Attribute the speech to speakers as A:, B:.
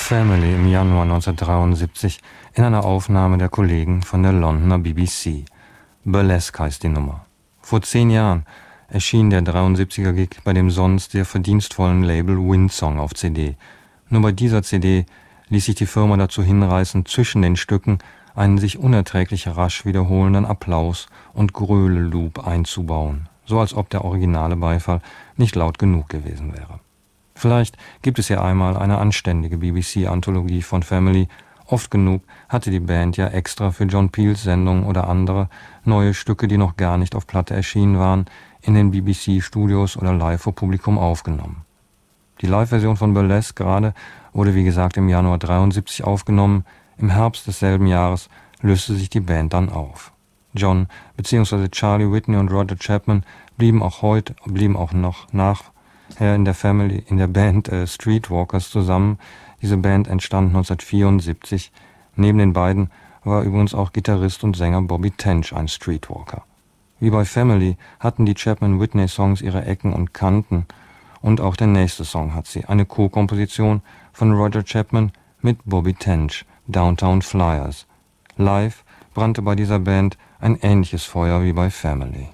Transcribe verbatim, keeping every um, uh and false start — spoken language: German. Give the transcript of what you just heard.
A: Family im Januar neunzehnhundertdreiundsiebzig in einer Aufnahme der Kollegen von der Londoner B B C. Burlesque heißt die Nummer. Vor zehn Jahren erschien der dreiundsiebziger-Gig bei dem sonst sehr verdienstvollen Label Windsong auf C D. Nur bei dieser C D ließ sich die Firma dazu hinreißen, zwischen den Stücken einen sich unerträglich rasch wiederholenden Applaus- und Gröle-Loop einzubauen, so als ob der originale Beifall nicht laut genug gewesen wäre. Vielleicht gibt es ja einmal eine anständige B B C-Anthologie von Family. Oft genug hatte die Band ja extra für John Peels Sendung oder andere neue Stücke, die noch gar nicht auf Platte erschienen waren, in den B B C-Studios oder live vor Publikum aufgenommen. Die Live-Version von Burlesque gerade wurde wie gesagt im Januar dreiundsiebzig aufgenommen. Im Herbst desselben Jahres löste sich die Band dann auf. John bzw. Charlie Whitney und Roger Chapman blieben auch heute, blieben auch noch nachher in der Family, in der Band äh, Streetwalkers zusammen. Diese Band entstand neunzehnhundertvierundsiebzig. Neben den beiden war übrigens auch Gitarrist und Sänger Bobby Tench ein Streetwalker. Wie bei Family hatten die Chapman-Whitney-Songs ihre Ecken und Kanten, und auch der nächste Song hat sie, eine Co-Komposition von Roger Chapman mit Bobby Tench, Downtown Flyers. Live brannte bei dieser Band ein ähnliches Feuer wie bei Family.